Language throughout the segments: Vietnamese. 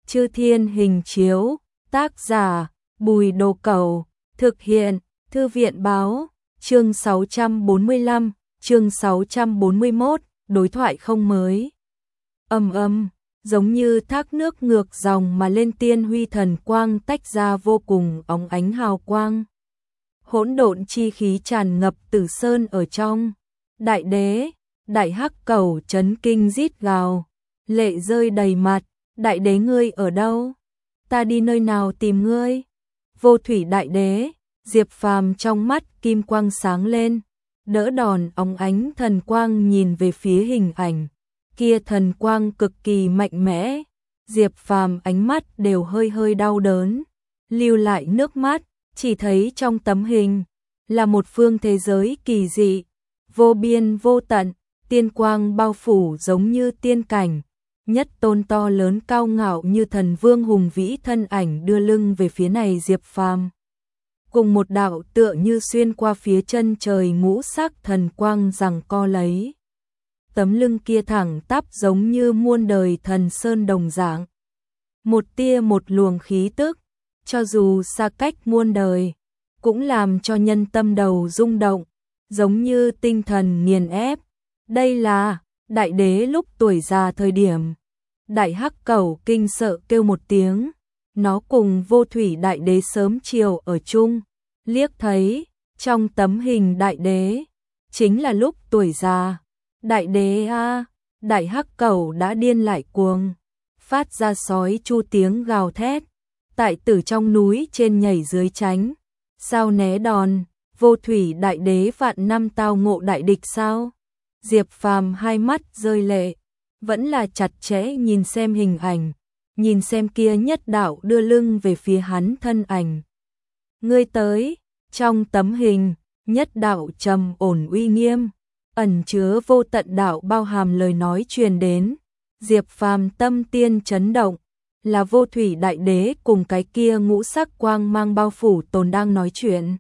Chư Thiên Hình Chiếu, tác giả Bùi Đồ Cẩu, thực hiện Thư viện Báo, chương 645, chương 641, đối thoại không mới. Giống như thác nước ngược dòng mà lên, tiên huy thần quang tách ra vô cùng óng ánh hào quang. Hỗn độn chi khí tràn ngập Tử Sơn ở trong. Đại đế, Đại Hắc Cẩu chấn kinh rít gào, lệ rơi đầy mặt. Đại đế ngươi ở đâu? Ta đi nơi nào tìm ngươi? Vô thủy đại đế, Diệp Phàm trong mắt kim quang sáng lên, đỡ đòn óng ánh thần quang nhìn về phía hình ảnh. Kia thần quang cực kỳ mạnh mẽ, Diệp Phàm ánh mắt đều hơi hơi đau đớn, lưu lại nước mắt, chỉ thấy trong tấm hình là một phương thế giới kỳ dị, vô biên vô tận, tiên quang bao phủ giống như tiên cảnh. Nhất tôn to lớn cao ngạo như thần vương hùng vĩ thân ảnh đưa lưng về phía này Diệp Phàm. Cùng một đạo tựa như xuyên qua phía chân trời ngũ sắc thần quang giằng co lấy. Tấm lưng kia thẳng tắp giống như muôn đời thần sơn đồng dạng. Một tia một luồng khí tức, cho dù xa cách muôn đời, cũng làm cho nhân tâm đầu rung động, giống như tinh thần nghiền ép. Đây là đại đế lúc tuổi già thời điểm. Đại Hắc Cẩu kinh sợ kêu một tiếng, nó cùng vô thủy đại đế sớm chiều ở chung, liếc thấy trong tấm hình đại đế chính là lúc tuổi già. Đại đế a, Đại Hắc Cẩu đã điên lại cuồng, phát ra sói chu tiếng gào thét, tại tử trong núi trên nhảy dưới tránh, sao né đòn. Vô thủy đại đế vạn năm tao ngộ đại địch sao? Diệp Phàm hai mắt rơi lệ, vẫn là chặt chẽ nhìn xem hình ảnh, nhìn xem kia nhất đạo đưa lưng về phía hắn thân ảnh. Ngươi tới, trong tấm hình, nhất đạo trầm ổn uy nghiêm, ẩn chứa vô tận đạo bao hàm lời nói truyền đến. Diệp Phàm tâm tiên chấn động, là vô thủy đại đế cùng cái kia ngũ sắc quang mang bao phủ tồn đang nói chuyện.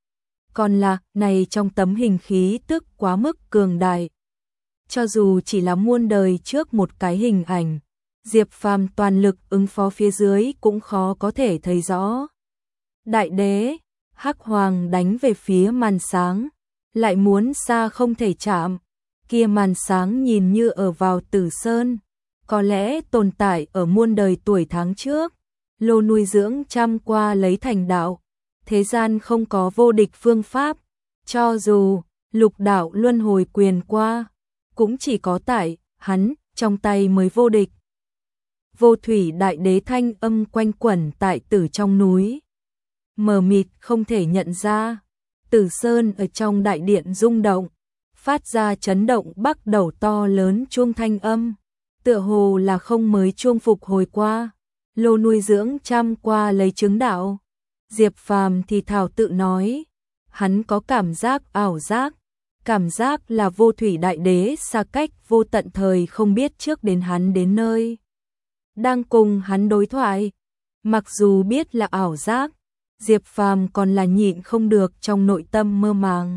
Còn là, này trong tấm hình khí tức quá mức cường đại. Cho dù chỉ là muôn đời trước một cái hình ảnh, Diệp Phàm toàn lực ứng phó phía dưới cũng khó có thể thấy rõ. Đại đế, Hắc Hoàng đánh về phía màn sáng, lại muốn xa không thể chạm. Kia màn sáng nhìn như ở vào Tử Sơn, có lẽ tồn tại ở muôn đời tuổi tháng trước, lô nuôi dưỡng trăm qua lấy thành đạo. Thế gian không có vô địch phương pháp, cho dù lục đạo luân hồi quyền qua, cũng chỉ có tại hắn trong tay mới vô địch. Vô thủy đại đế thanh âm quanh quẩn tại tử trong núi, mờ mịt không thể nhận ra. Tử Sơn ở trong đại điện rung động, phát ra chấn động bắt đầu to lớn chuông thanh âm, tựa hồ là không mới chuông phục hồi qua, lô nuôi dưỡng trăm qua lấy chứng đạo. Diệp Phàm thì thào tự nói, hắn có cảm giác ảo giác, cảm giác là vô thủy đại đế xa cách vô tận thời không biết trước đến hắn đến nơi, đang cùng hắn đối thoại. Mặc dù biết là ảo giác, Diệp Phàm còn là nhịn không được trong nội tâm mơ màng.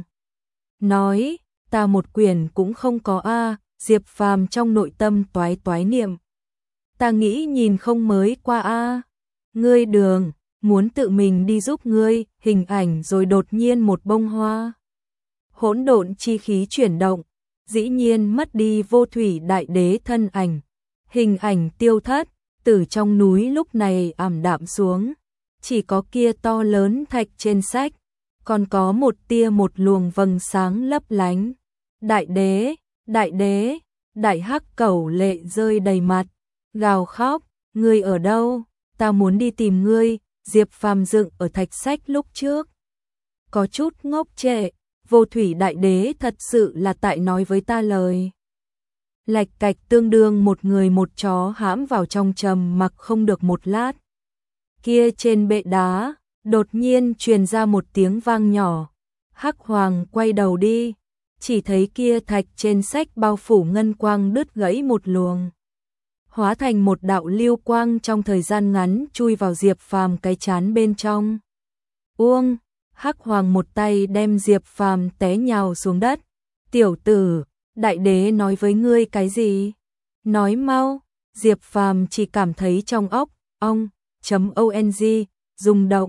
Nói, ta một quyển cũng không có a. Diệp Phàm trong nội tâm toái toái niệm. Ta nghĩ nhìn không mới qua a. Ngươi Đường, muốn tự mình đi giúp ngươi, hình ảnh rồi đột nhiên một bông hoa. Hỗn độn chi khí chuyển động, dĩ nhiên mất đi vô thủy đại đế thân ảnh. Hình ảnh tiêu thất, tử trong núi lúc này ảm đạm xuống. Chỉ có kia to lớn thạch trên sách, còn có một tia một luồng vầng sáng lấp lánh. Đại đế, đại đế, Đại Hắc Cẩu lệ rơi đầy mặt, gào khóc, ngươi ở đâu? Ta muốn đi tìm ngươi. Diệp Phàm dựng ở thạch sách lúc trước, có chút ngốc trệ, vô thủy đại đế thật sự là tại nói với ta lời. Lạch cạch tương đương một người một chó hãm vào trong trầm mặc không được một lát. Kia trên bệ đá, đột nhiên truyền ra một tiếng vang nhỏ. Hắc Hoàng quay đầu đi, chỉ thấy kia thạch trên sách bao phủ ngân quang đứt gãy một luồng, hóa thành một đạo lưu quang trong thời gian ngắn chui vào Diệp Phàm cái trán bên trong. Uông, Hắc Hoàng một tay đem Diệp Phàm té nhào xuống đất. Tiểu tử, đại đế nói với ngươi cái gì? Nói mau. Diệp Phàm chỉ cảm thấy trong óc ong.ong, rung động.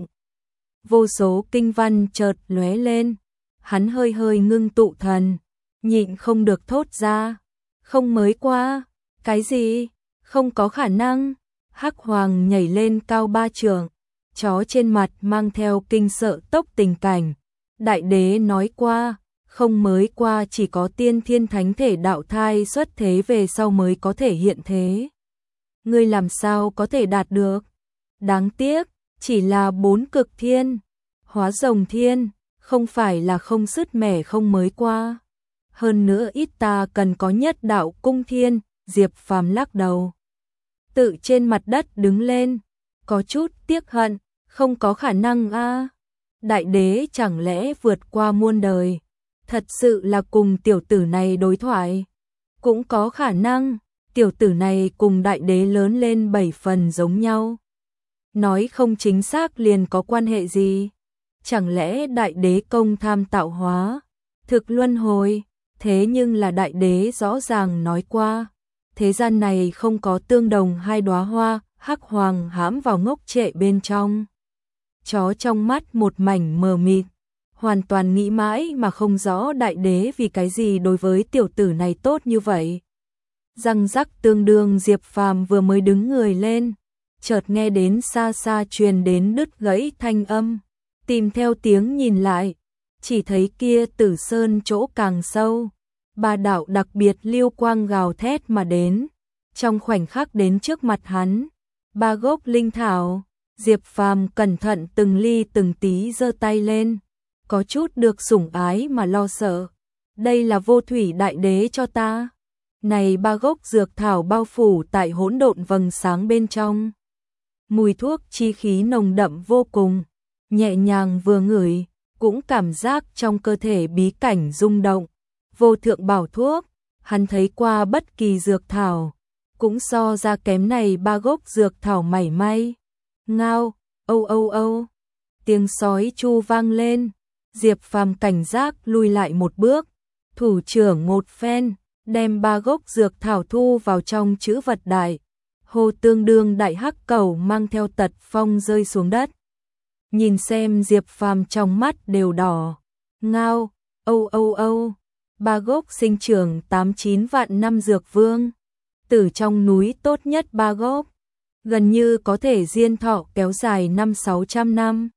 Vô số kinh văn chợt lóe lên, hắn hơi hơi ngưng tụ thần, nhịn không được thốt ra, không mới qua, cái gì, không có khả năng. Hắc Hoàng nhảy lên cao 3 trượng, chó trên mặt mang theo kinh sợ tốc tình cảnh. Đại đế nói qua, không mới qua, chỉ có tiên thiên thánh thể đạo thai xuất thế về sau mới có thể hiện thế. Ngươi làm sao có thể đạt được? Đáng tiếc, chỉ là 4 cực thiên, hóa rồng thiên, không phải là không sứt mẻ không mới qua. Hơn nữa ít ta cần có nhất đạo cung thiên. Diệp Phàm lắc đầu, tự trên mặt đất đứng lên, có chút tiếc hận, không có khả năng a. Đại đế chẳng lẽ vượt qua muôn đời, thật sự là cùng tiểu tử này đối thoại? Cũng có khả năng, tiểu tử này cùng đại đế lớn lên 7 phần giống nhau. Nói không chính xác liền có quan hệ gì? Chẳng lẽ đại đế công tham tạo hóa, thực luân hồi? Thế nhưng là đại đế rõ ràng nói qua, thế gian này không có tương đồng hai đóa hoa. Hắc Hoàng hãm vào ngốc trệ bên trong. Chó trong mắt một mảnh mờ mịt, hoàn toàn nghĩ mãi mà không rõ đại đế vì cái gì đối với tiểu tử này tốt như vậy. Răng rắc tương đương, Diệp Phàm vừa mới đứng người lên, chợt nghe đến xa xa truyền đến đứt gãy thanh âm, tìm theo tiếng nhìn lại, chỉ thấy kia Tử Sơn chỗ càng sâu, 3 đạo đặc biệt lưu quang gào thét mà đến, trong khoảnh khắc đến trước mặt hắn, 3 gốc linh thảo. Diệp Phàm cẩn thận từng ly từng tí giơ tay lên, có chút được sủng ái mà lo sợ. Đây là Vô Thủy Đại Đế cho ta. Này 3 gốc dược thảo bao phủ tại hỗn độn vầng sáng bên trong. Mùi thuốc chi khí nồng đậm vô cùng, nhẹ nhàng vừa ngửi, cũng cảm giác trong cơ thể bí cảnh rung động. Vô thượng bảo thuốc, hắn thấy qua bất kỳ dược thảo, cũng so ra kém này 3 gốc dược thảo mảy may. Ngao, âu âu âu, tiếng sói chu vang lên, Diệp Phàm cảnh giác lùi lại một bước, thủ trưởng một phen, đem 3 gốc dược thảo thu vào trong trữ vật đại, hô tương đương đại hắc cẩu mang theo tật phong rơi xuống đất. Nhìn xem Diệp Phàm trong mắt đều đỏ, ngao, âu âu âu, 3 gốc sinh trưởng 8-9 vạn năm dược vương, từ trong núi tốt nhất 3 gốc. Gần như có thể diên thọ kéo dài 500-600 năm.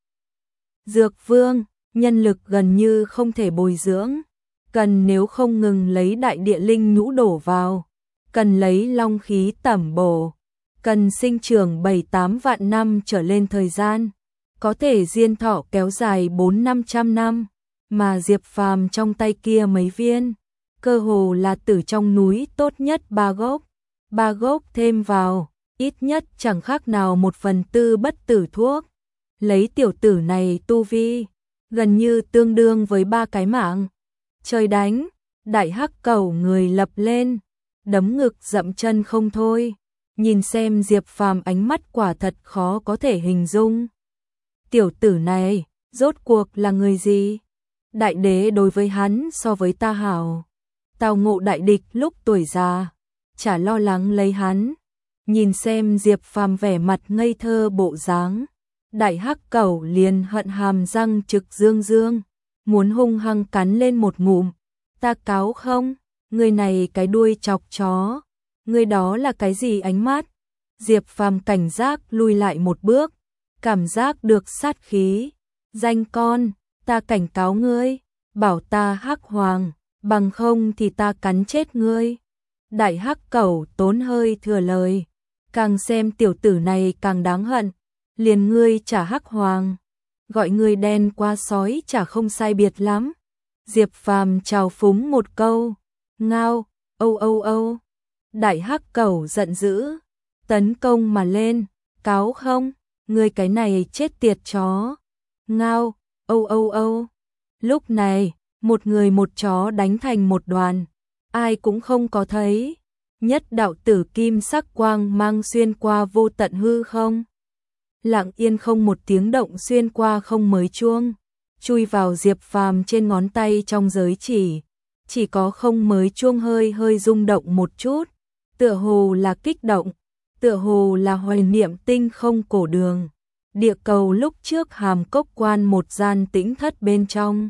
Dược vương, nhân lực gần như không thể bồi dưỡng, cần nếu không ngừng lấy đại địa linh nhũ đổ vào, cần lấy long khí tẩm bổ, cần sinh trưởng 7-8 vạn năm trở lên thời gian, có thể diên thọ kéo dài 400-500 năm, mà Diệp Phàm trong tay kia mấy viên, cơ hồ là từ trong núi tốt nhất 3 gốc, 3 gốc thêm vào. Ít nhất chẳng khác nào 1/4 bất tử thuốc. Lấy tiểu tử này tu vi, gần như tương đương với 3 cái mạng. Trời đánh, đại hắc cẩu người lập lên, đấm ngực dậm chân không thôi. Nhìn xem Diệp Phàm ánh mắt quả thật khó có thể hình dung. Tiểu tử này, rốt cuộc là người gì? Đại đế đối với hắn so với ta hảo. Tào ngộ đại địch lúc tuổi già, chả lo lắng lấy hắn. Nhìn xem Diệp Phàm vẻ mặt ngây thơ bộ dáng, đại hắc cẩu liền hận hàm răng trực dương dương, muốn hung hăng cắn lên một ngụm. Ta cáo không? Người này cái đuôi chọc chó. Người đó là cái gì ánh mắt? Diệp Phàm cảnh giác lùi lại một bước, cảm giác được sát khí. Danh con, ta cảnh cáo ngươi, bảo ta Hắc Hoàng, bằng không thì ta cắn chết ngươi. Đại hắc cẩu tốn hơi thừa lời. Càng xem tiểu tử này càng đáng hận, liền ngươi chả Hắc Hoàng, gọi ngươi đen qua sói chả không sai biệt lắm. Diệp Phàm trào phúng một câu, ngao, âu âu âu. Đại hắc cẩu giận dữ, tấn công mà lên, cáo không, ngươi cái này chết tiệt chó. Ngao, âu âu âu. Lúc này, một người một chó đánh thành một đoàn, ai cũng không có thấy. Nhất đạo tử kim sắc quang mang xuyên qua vô tận hư không. Lặng yên không một tiếng động xuyên qua không mới chuông, chui vào Diệp Phàm trên ngón tay trong giới chỉ có không mới chuông hơi hơi rung động một chút, tựa hồ là kích động. tựa hồ là hoài niệm tinh không cổ đường. Địa cầu lúc trước Hàm Cốc Quan một gian tĩnh thất bên trong.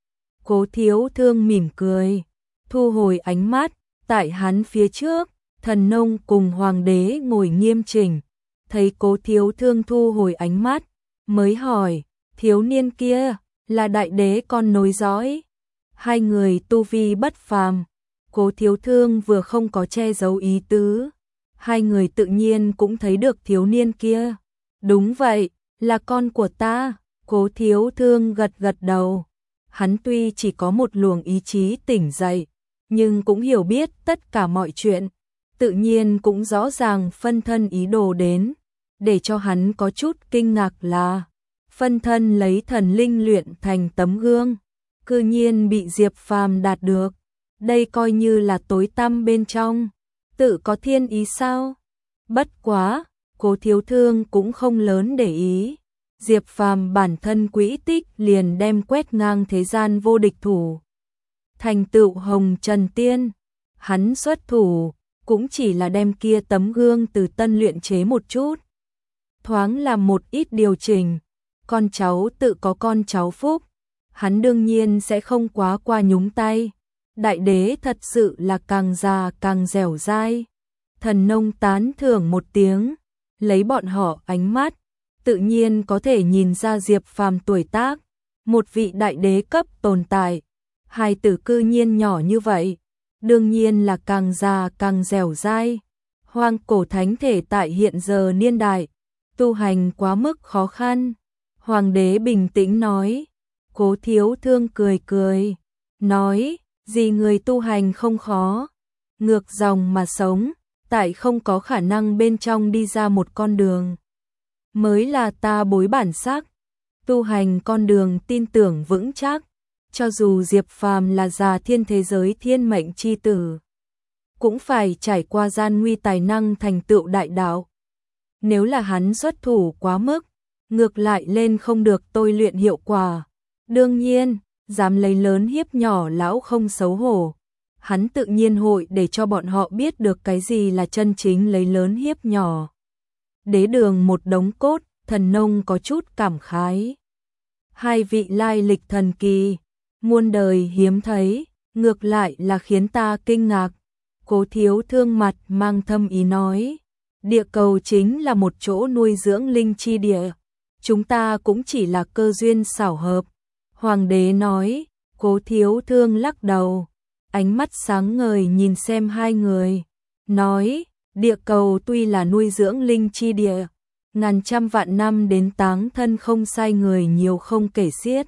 Cố Thiếu Thương mỉm cười, thu hồi ánh mắt, tại hắn phía trước, Thần Nông cùng Hoàng đế ngồi nghiêm chỉnh. Thấy Cố Thiếu Thương thu hồi ánh mắt, mới hỏi, thiếu niên kia, là đại đế con nối dõi. Hai người tu vi bất phàm, Cố Thiếu Thương vừa không có che giấu ý tứ. Hai người tự nhiên cũng thấy được thiếu niên kia. Đúng vậy, là con của ta. Cố Thiếu Thương gật gật đầu. Hắn tuy chỉ có một luồng ý chí tỉnh dậy, nhưng cũng hiểu biết tất cả mọi chuyện. Tự nhiên cũng rõ ràng phân thân ý đồ đến. Để cho hắn có chút kinh ngạc là phân thân lấy thần linh luyện thành tấm gương, cư nhiên bị Diệp Phàm đạt được. Đây coi như là tối tăm bên trong, tự có thiên ý sao? Bất quá, Cố Thiếu Thương cũng không lớn để ý. Diệp Phàm bản thân quỹ tích liền đem quét ngang thế gian vô địch thủ. Thành tựu Hồng Trần Tiên, hắn xuất thủ, cũng chỉ là đem kia tấm gương từ tân luyện chế một chút. Thoáng làm một ít điều chỉnh, con cháu tự có con cháu phúc, hắn đương nhiên sẽ không quá qua nhúng tay. Đại đế thật sự là càng già càng dẻo dai. Thần Nông tán thưởng một tiếng, lấy bọn họ ánh mắt, tự nhiên có thể nhìn ra Diệp Phàm tuổi tác, một vị đại đế cấp tồn tại. Hai tử cư nhiên nhỏ như vậy, đương nhiên là càng già càng dẻo dai. Hoang cổ thánh thể tại hiện giờ niên đại, tu hành quá mức khó khăn. Hoàng đế bình tĩnh nói. Cố Thiếu Thương cười cười, nói, gì người tu hành không khó, ngược dòng mà sống, tại không có khả năng bên trong đi ra một con đường. Mới là ta bối bản sắc, tu hành con đường tin tưởng vững chắc, cho dù Diệp Phàm là già thiên thế giới thiên mệnh chi tử, cũng phải trải qua gian nguy tài năng thành tựu đại đạo. Nếu là hắn xuất thủ quá mức, ngược lại lên không được tôi luyện hiệu quả. Đương nhiên, dám lấy lớn hiếp nhỏ lão không xấu hổ. Hắn tự nhiên hội để cho bọn họ biết được cái gì là chân chính lấy lớn hiếp nhỏ. Đế đường một đống cốt, Thần Nông có chút cảm khái. Hai vị lai lịch thần kỳ, muôn đời hiếm thấy, ngược lại là khiến ta kinh ngạc. Cố Thiếu Thương mặt mang thâm ý nói, địa cầu chính là một chỗ nuôi dưỡng linh chi địa, chúng ta cũng chỉ là cơ duyên xảo hợp. Hoàng đế nói. Cố Thiếu Thương lắc đầu, ánh mắt sáng ngời nhìn xem hai người, nói, địa cầu tuy là nuôi dưỡng linh chi địa, ngàn trăm vạn năm đến táng thân không sai người nhiều không kể xiết.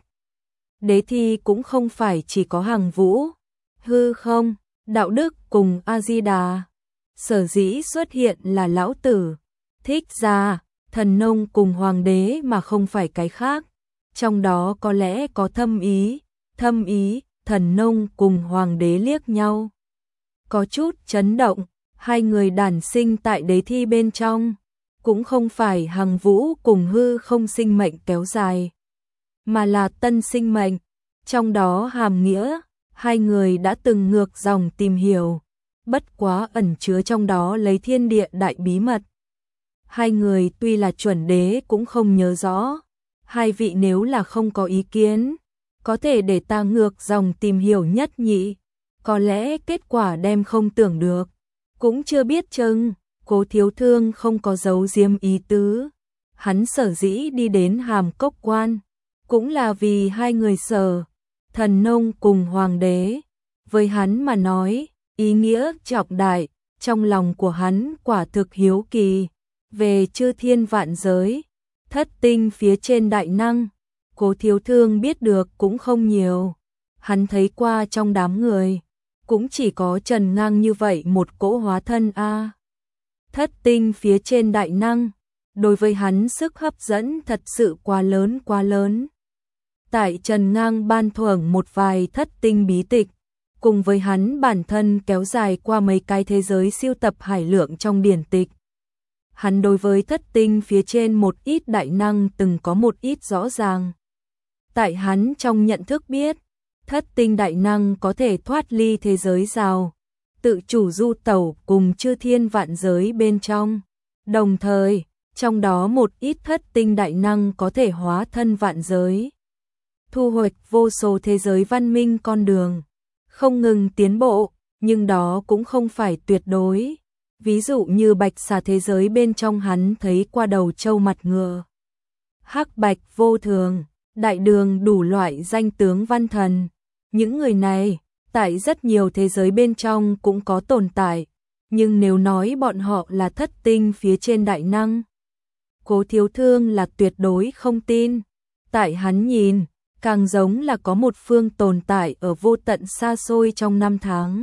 Đế thi cũng không phải chỉ có Hằng Vũ, Hư Không, Đạo Đức cùng A-di-đà. Sở dĩ xuất hiện là lão tử, Thích Gia, Thần Nông cùng Hoàng đế mà không phải cái khác. Trong đó có lẽ có thâm ý. Thần Nông cùng Hoàng đế liếc nhau, có chút chấn động. Hai người đản sinh tại đế thi bên trong, cũng không phải Hằng Vũ cùng Hư Không sinh mệnh kéo dài, mà là tân sinh mệnh. Trong đó hàm nghĩa, hai người đã từng ngược dòng tìm hiểu, bất quá ẩn chứa trong đó lấy thiên địa đại bí mật. Hai người tuy là chuẩn đế cũng không nhớ rõ. Hai vị nếu là không có ý kiến, có thể để ta ngược dòng tìm hiểu nhất nhỉ. Có lẽ kết quả đem không tưởng được, cũng chưa biết chừng. Cố Thiếu Thương không có giấu giếm ý tứ. Hắn sở dĩ đi đến Hàm Cốc Quan, cũng là vì hai người Sở, Thần Nông cùng Hoàng đế. Với hắn mà nói, ý nghĩa trọng đại, trong lòng của hắn quả thực hiếu kỳ. Về chư thiên vạn giới, thất tinh phía trên đại năng, Cố Thiếu Thương biết được cũng không nhiều. Hắn thấy qua trong đám người, cũng chỉ có Trần Ngang như vậy một cỗ hóa thân a. Thất tinh phía trên đại năng, đối với hắn sức hấp dẫn thật sự quá lớn. Tại Trần Ngang ban thưởng một vài thất tinh bí tịch, cùng với hắn bản thân kéo dài qua mấy cái thế giới siêu tập hải lượng trong điển tịch. Hắn đối với thất tinh phía trên một ít đại năng từng có một ít rõ ràng. Tại hắn trong nhận thức biết, thất tinh đại năng có thể thoát ly thế giới rào, tự chủ du tẩu cùng chư thiên vạn giới bên trong. Đồng thời, trong đó một ít thất tinh đại năng có thể hóa thân vạn giới, thu hoạch vô số thế giới văn minh con đường, không ngừng tiến bộ, nhưng đó cũng không phải tuyệt đối. Ví dụ như bạch xà thế giới bên trong hắn thấy qua đầu trâu mặt ngựa, hắc bạch vô thường, đại đường đủ loại danh tướng văn thần. Những người này, tại rất nhiều thế giới bên trong cũng có tồn tại, nhưng nếu nói bọn họ là thất tinh phía trên đại năng, Cố Thiếu Thương là tuyệt đối không tin. Tại hắn nhìn, càng giống là có một phương tồn tại ở vô tận xa xôi trong năm tháng.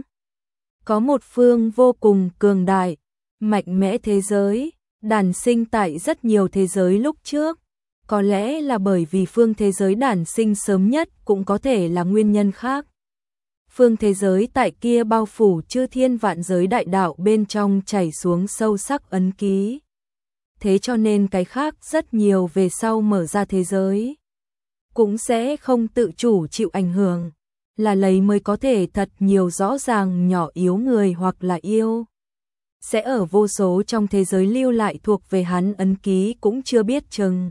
Có một phương vô cùng cường đại, mạnh mẽ thế giới, đản sinh tại rất nhiều thế giới lúc trước. Có lẽ là bởi vì phương thế giới đản sinh sớm nhất, cũng có thể là nguyên nhân khác. Phương thế giới tại kia bao phủ chư thiên vạn giới đại đạo bên trong chảy xuống sâu sắc ấn ký. Thế cho nên cái khác rất nhiều về sau mở ra thế giới cũng sẽ không tự chủ chịu ảnh hưởng, là lấy mới có thể thật nhiều rõ ràng nhỏ yếu người hoặc là yêu. Sẽ ở vô số trong thế giới lưu lại thuộc về hắn ấn ký cũng chưa biết chừng.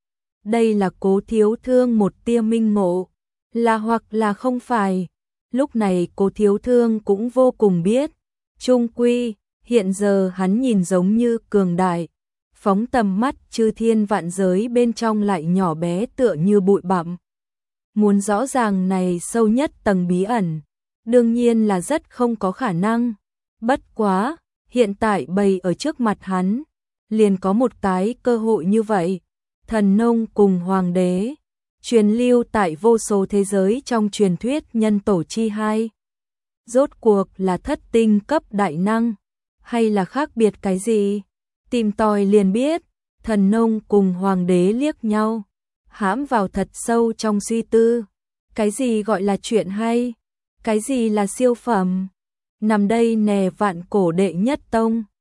Đây là Cố Thiếu Thương một tia minh ngộ, là hoặc là không phải. Lúc này Cố Thiếu Thương cũng vô cùng biết, chung quy, hiện giờ hắn nhìn giống như cường đại, phóng tầm mắt chư thiên vạn giới bên trong lại nhỏ bé tựa như bụi bặm. Muốn rõ ràng này sâu nhất tầng bí ẩn, đương nhiên là rất không có khả năng. Bất quá, hiện tại bày ở trước mặt hắn, liền có một cái cơ hội như vậy. Thần nông cùng hoàng đế, truyền lưu tại vô số thế giới trong truyền thuyết nhân tổ chi hai. Rốt cuộc là thất tinh cấp đại năng, hay là khác biệt cái gì? Tìm tòi liền biết. Thần nông cùng hoàng đế liếc nhau, hãm vào thật sâu trong suy tư. Cái gì gọi là chuyện hay? Cái gì là siêu phẩm? Nằm đây nè vạn cổ đệ nhất tông.